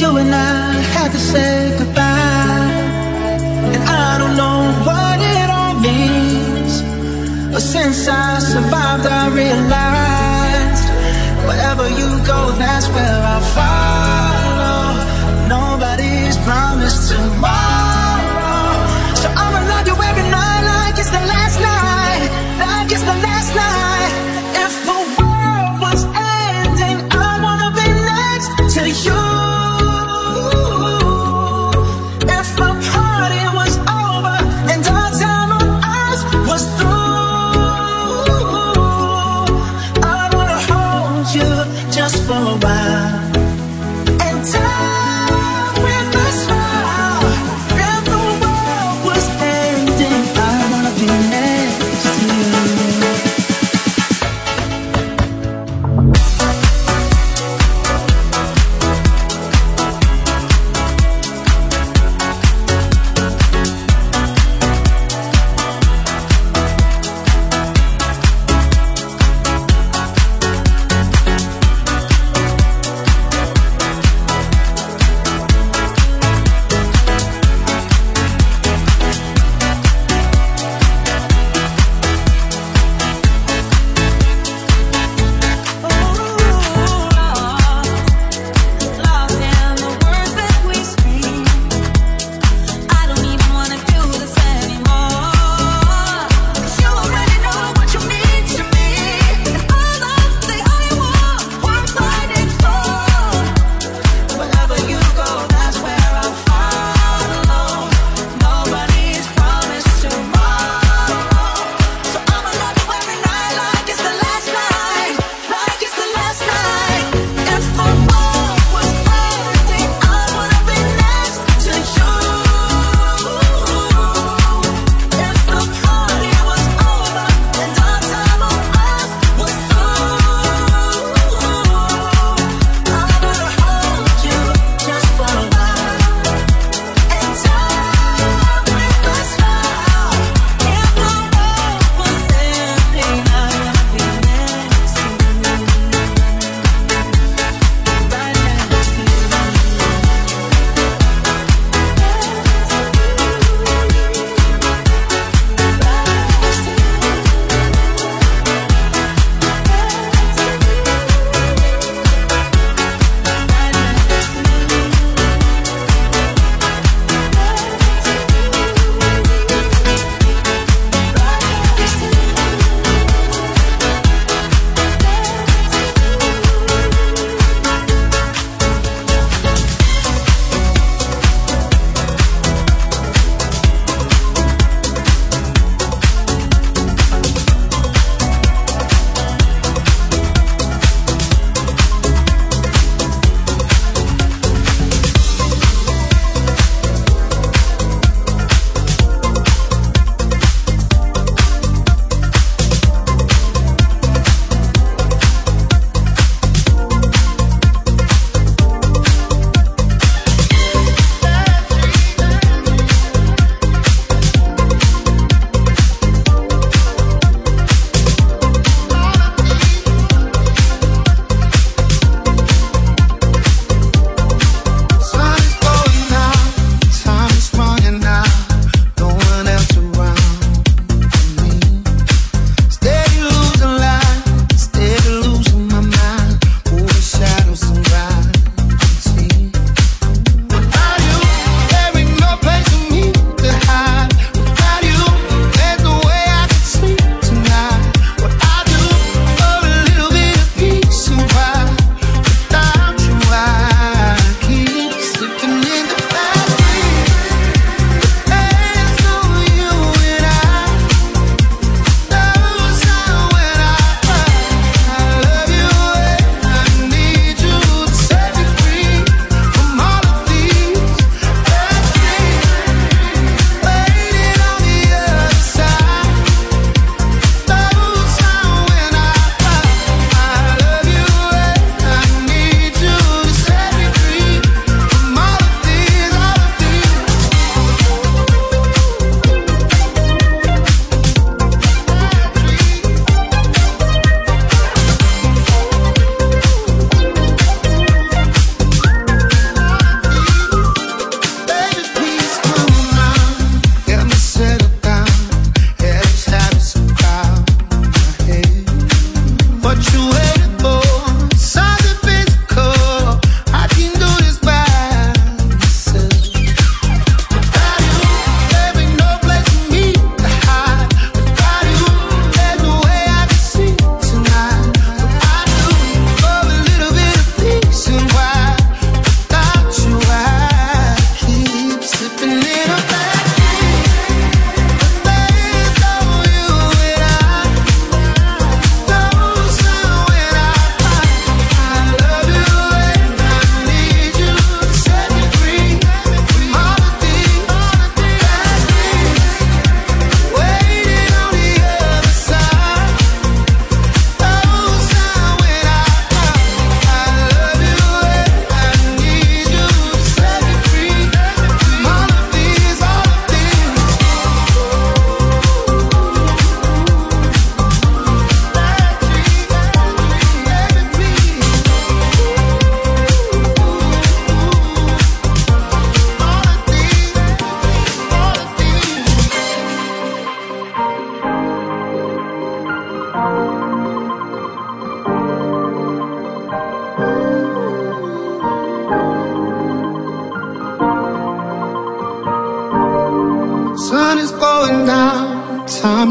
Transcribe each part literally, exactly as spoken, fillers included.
you and I had to say goodbye. And I don't know what it all means, but since I survived I realized wherever you go, that's where I'll follow. Nobody's promised tomorrow, so I'ma love you every night like it's the last night, like it's the last night. If the world was ending, I wanna be next to you. If the party was over and our time on earth was through, I wanna hold you just for a while and die with a smile. If the world was ending, I wanna be next to you.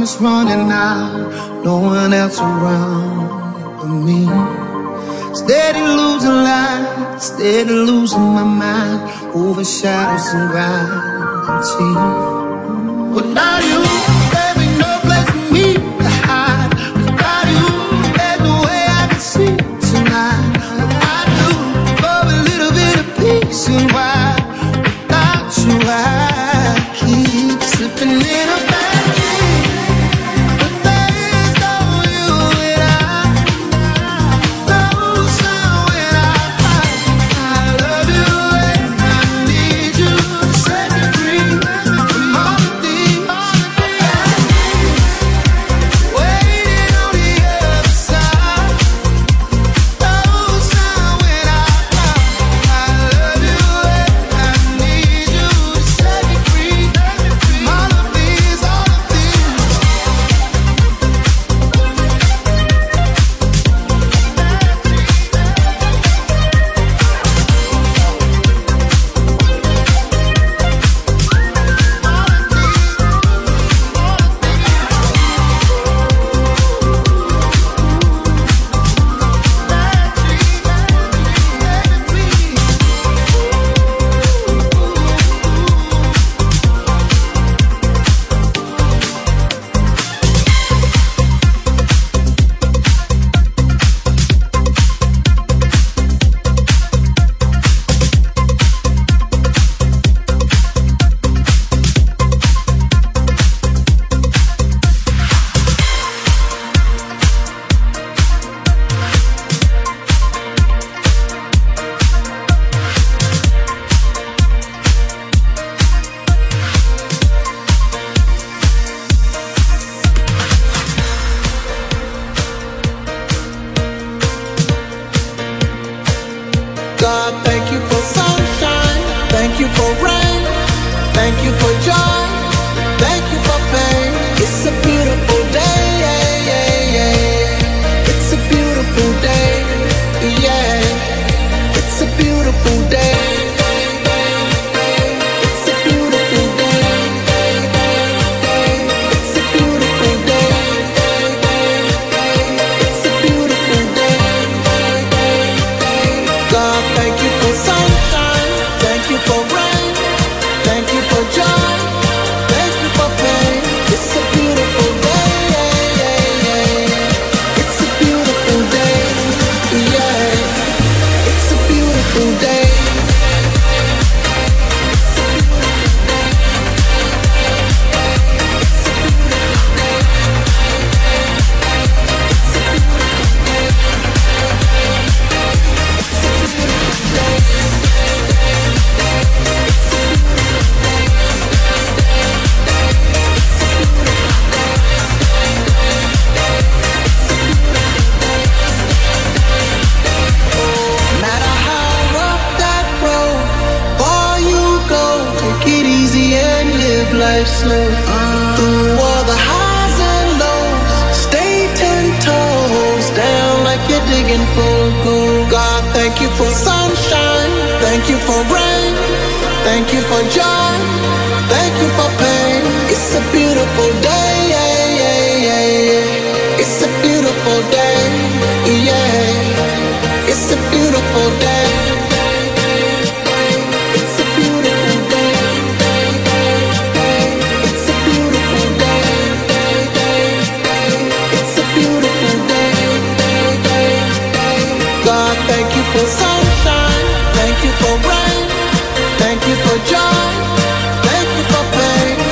is running out, no one else around but me. Steady losing light, steady losing my mind, over shadows and gravity. But now you, baby, no place for me to hide. Without you, there's no way I can see tonight. I do love a little bit of peace and why without you I keep slipping in a bad dream. But there is no you and I, no sound when I cry. I love you and I need you to set me free from all of these waiting on the other side. No sound when I cry. I love you and I need you to set me free from all of these, all of these. God, thank you for sunshine, thank you for rain, thank you for joy, thank you for pain. It's a beautiful day, yeah, yeah, yeah. It's a beautiful day, yeah. It's a beautiful day. It's a beautiful day. It's a beautiful day. It's a beautiful day. God, thank you for sunshine, thank you for rain, thank you for joy, thank you for pain. It's a beautiful day, yeah, yeah, yeah. It's a beautiful day, yeah. It's a beautiful day. No matter how rough that road, far you go, take it easy and live life slow. Through all the highs and lows, stay ten toes down like you're digging for gold. God, thank you for sunshine, thank you for rain, thank you for joy, thank you for pain. It's a beautiful day, yeah, yeah, yeah, yeah. It's a beautiful day, yeah. It's a beautiful day. It's a beautiful day. It's a beautiful day. It's a beautiful day. God, thank you for sunshine, thank you for rain, thank you for joy, thank you for pain.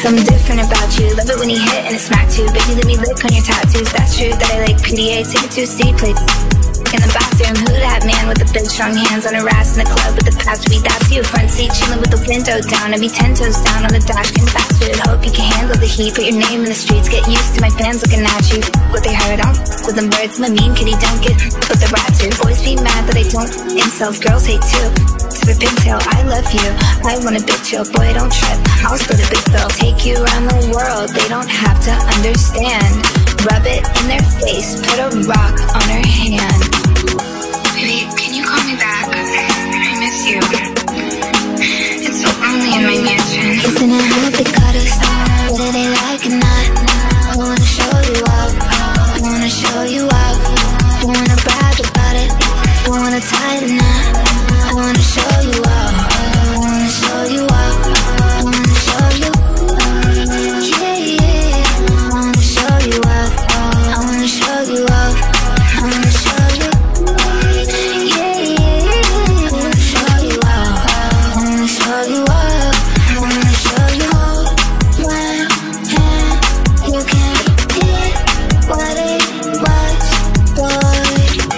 something different about you. Love it when you hit and it smack too. Baby, let me lick on your tattoos. That's true that I like P D A. Take it to a C, play in the bathroom. Who that man with the big strong hands on her ass in the club with the past week? That's you. Front seat chilling with the window down. I be ten toes down on the dash, getting fast food. Hope you can handle the heat. Put your name in the streets. Get used to my fans looking at you. What they heard on with them birds. My mean kitty don't get but the rat too. Boys be mad that I don't. Incels, girls hate too. To the pigtail, I love you. I want a big chill, boy don't trip. I'll split a big bill. Take you around the world. They don't have to understand. Rub it in their face. Put a rock on her hand. Baby, can you call me back? I miss you. It's so lonely in my mansion. Kissing and hope they cut us. Whether they like it or not, I wanna show you up. I wanna show you up. I wanna brag about it. I wanna tie the knot. I wanna show you up. I wanna show you up. I wanna show you. Yeah, yeah. I wanna show you up. I wanna show you up. I wanna show you. Yeah, yeah. I wanna show you up. I wanna show you up. I wanna show you up. When and you can't get what it was, boy.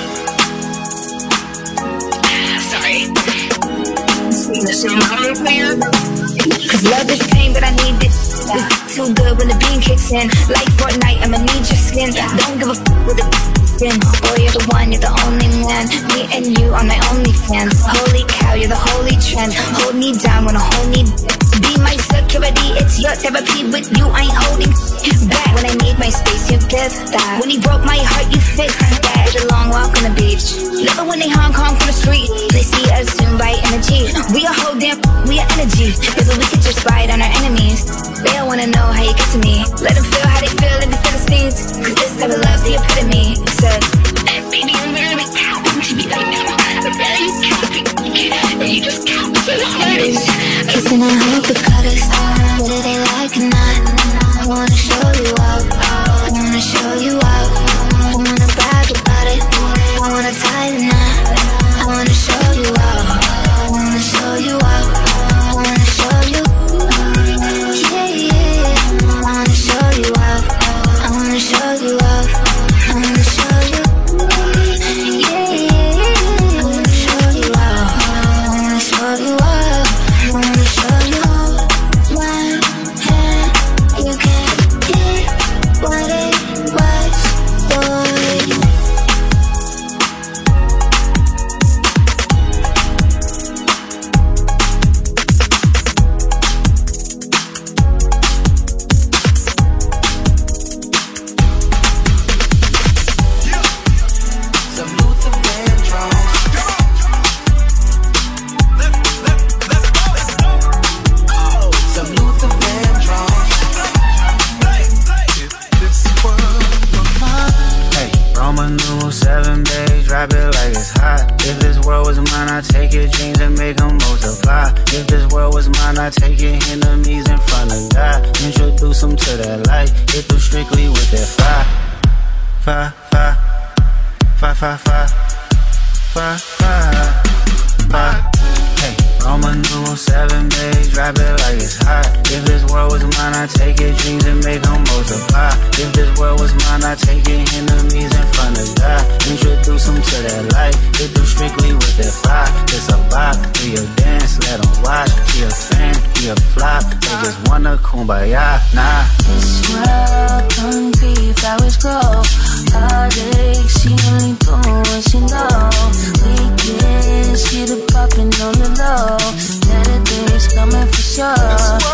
Sorry. Cause love is pain, but I need it. It's too good when the beam kicks in. Like Fortnite, I'ma need your skin. Don't give a f with it in. Boy, you're the one, you're the only man. Me and you are my only fans. Holy cow, you're the holy trend. Hold me down when I hold me. Be my security, it's your therapy. With you, I ain't holding back. When I need my space, you give that. When he broke my heart, you fixed that. Did a long walk on the beach. Love it when they Hong Kong from the street. They see us soon by energy. We a whole damn, we are energy. Baby, we could just ride on our enemies. They don't wanna know how you get to me. Let them feel how they feel in the Philistines. Cause this type of love's the epitome. It said, baby, I'm literally counting to me right now. I'm barely counting. And you just count so hard. Kissing and hope it cut us. Whether they like or not, I wanna show you up. I wanna show you up. I wanna brag about it. I wanna tie the knot. I wanna show you up. I wanna show you up. I wanna show you. Yeah, yeah. I wanna show you up. I wanna show you up. I wanna show you. Yeah, yeah. I wanna show you up. I wanna show you up. I wanna show you. One hand, you can't get what it was, boy. Seven days, drop it like it's hot. If this world was mine, I'd take your dreams and make them multiply. If this world was mine, I'd take your enemies in front of God. Introduce them to that light, hit them strictly with that fire. Fire, fire, fire, fire, fire, fire, fire, fire. Hey, Roman numeral seven days, drop it like it's hot. If this world was mine, I'd take your dreams and make them multiply. If this world was mine, I'd take your enemies in front of God. Introduce them to that light, hit them strictly with that fire. It's a block, do your dance, let them watch. Be a fan, be a flop, they just wanna kumbaya, nah. This world concrete, flowers grow. Heartache, she only doing what she know. Weekends, she the poppin' on the low. Better days coming for sure.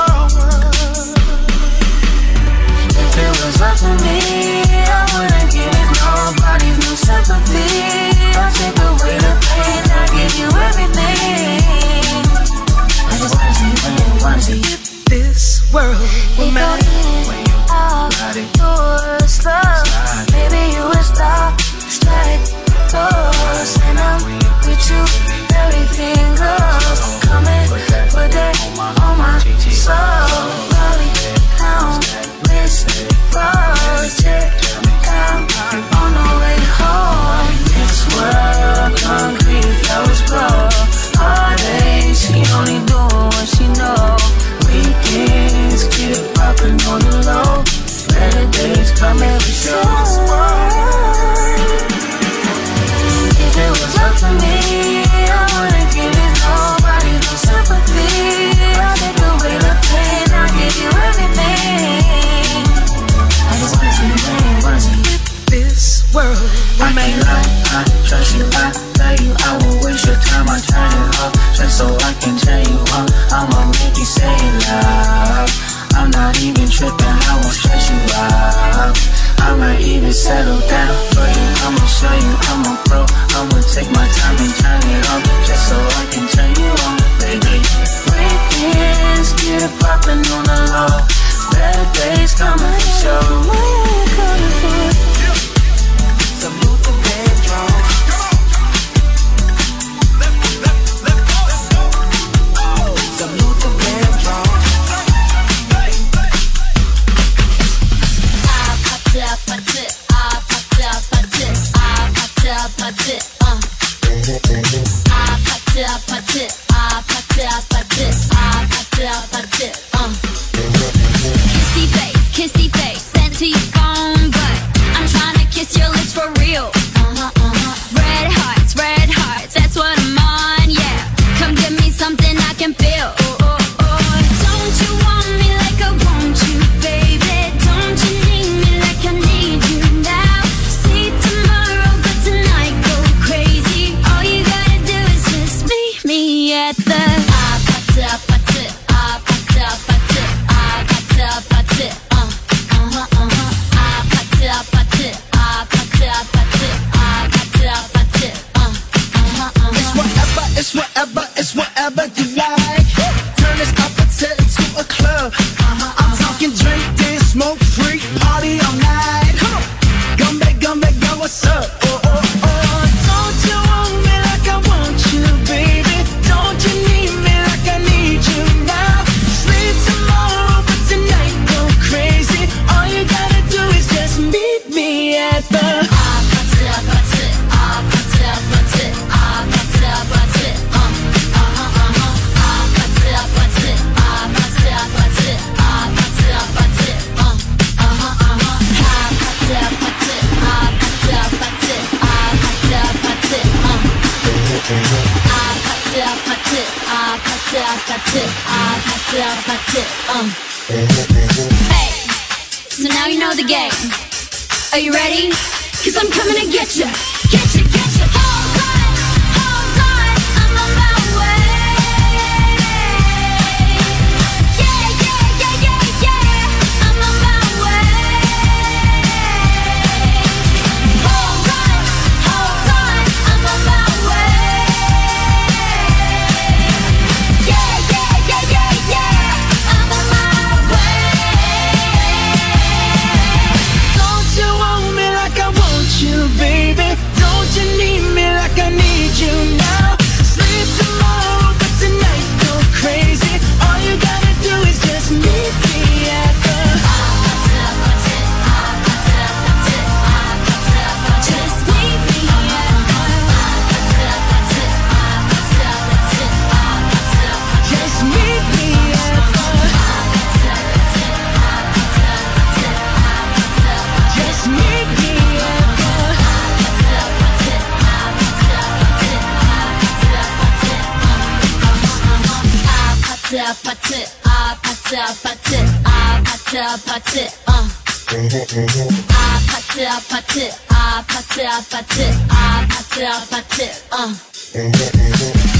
If it was up to me, I wouldn't give nobody no sympathy. I'll take away the pain, I'll give you everything. I just wanna see you, wanna see you. This world will matter when you out, do a slow. Maybe you would stop, strike. settle down for you. I'ma show you I'm a pro. I'ma take my time and turn it on, just so I can turn you on, baby. Weekends get it poppin' on the low. Better days coming for sure. Salute the bedroom. Salute the bedroom. I popped up, popped it. I popped up, popped it. I popped up, popped it. Uh. I popped up, popped it. I popped up, popped it. I popped up, popped it. Uh. Kissy face, kissy face, sent to your phone, but I'm trying to kiss your lips for real. Uh-huh, uh-huh. Red hearts, red hearts, that's what I'm on, yeah. Come give me something I can feel. Oh, oh, oh. Don't you want me like I want you, baby? Don't you need me like I need you now? See tomorrow, but tonight go crazy. All you gotta do is just meet me at the I popped up, popped it. I popped up, popped it. I popped up, popped it. Uh, uh-huh, uh-huh. I popped up, popped it. I popped up, popped it. I popped up, popped it. Uh, uh-huh, uh-huh. It's whatever, it's whatever, it's whatever you like. Turn this opposite to a club. Uh-huh, I'm talking drink, dance, smoke, freak, party all night. Come on, come back, come back, yo, what's up? Oh, oh, oh. Don't you want me like I want you, baby? Don't you need me like I need you now? Sleep tomorrow, but tonight go crazy. All you gotta do is just meet me at the I popped up, popped it. I popped up, popped it. I popped up, popped it. Uh, uh-huh, uh-huh. I popped up, popped it. I popped up, popped it. I popped up, popped it. Uh, uh-huh, uh-huh. I popped up, popped it. I popped up, popped it. I popped up, popped it. Uh, I popped up, popped it. I popped up, popped it. I popped up, popped it. Uh. Hey, so now you know the game. Are you ready? Cause I'm coming to get you. Get you, get you. Hold on, hold on, I'm on my way. Yeah, yeah, yeah, yeah, yeah, I'm on my way. Hold on, hold on, I'm on my way. Yeah, yeah, yeah, yeah, yeah, I'm on my way. Don't you want me like I want you, baby? Don't you need me like I need you now? Sleep tomorrow, but tonight go crazy. All you gotta do is just meet me at the Just meet me at the Just meet me at the Just meet me at the I popped up, I popped up, popped it. I popped up, popped it. Uh. I popped up, popped it. I popped up, popped it. I popped up, popped it. Uh.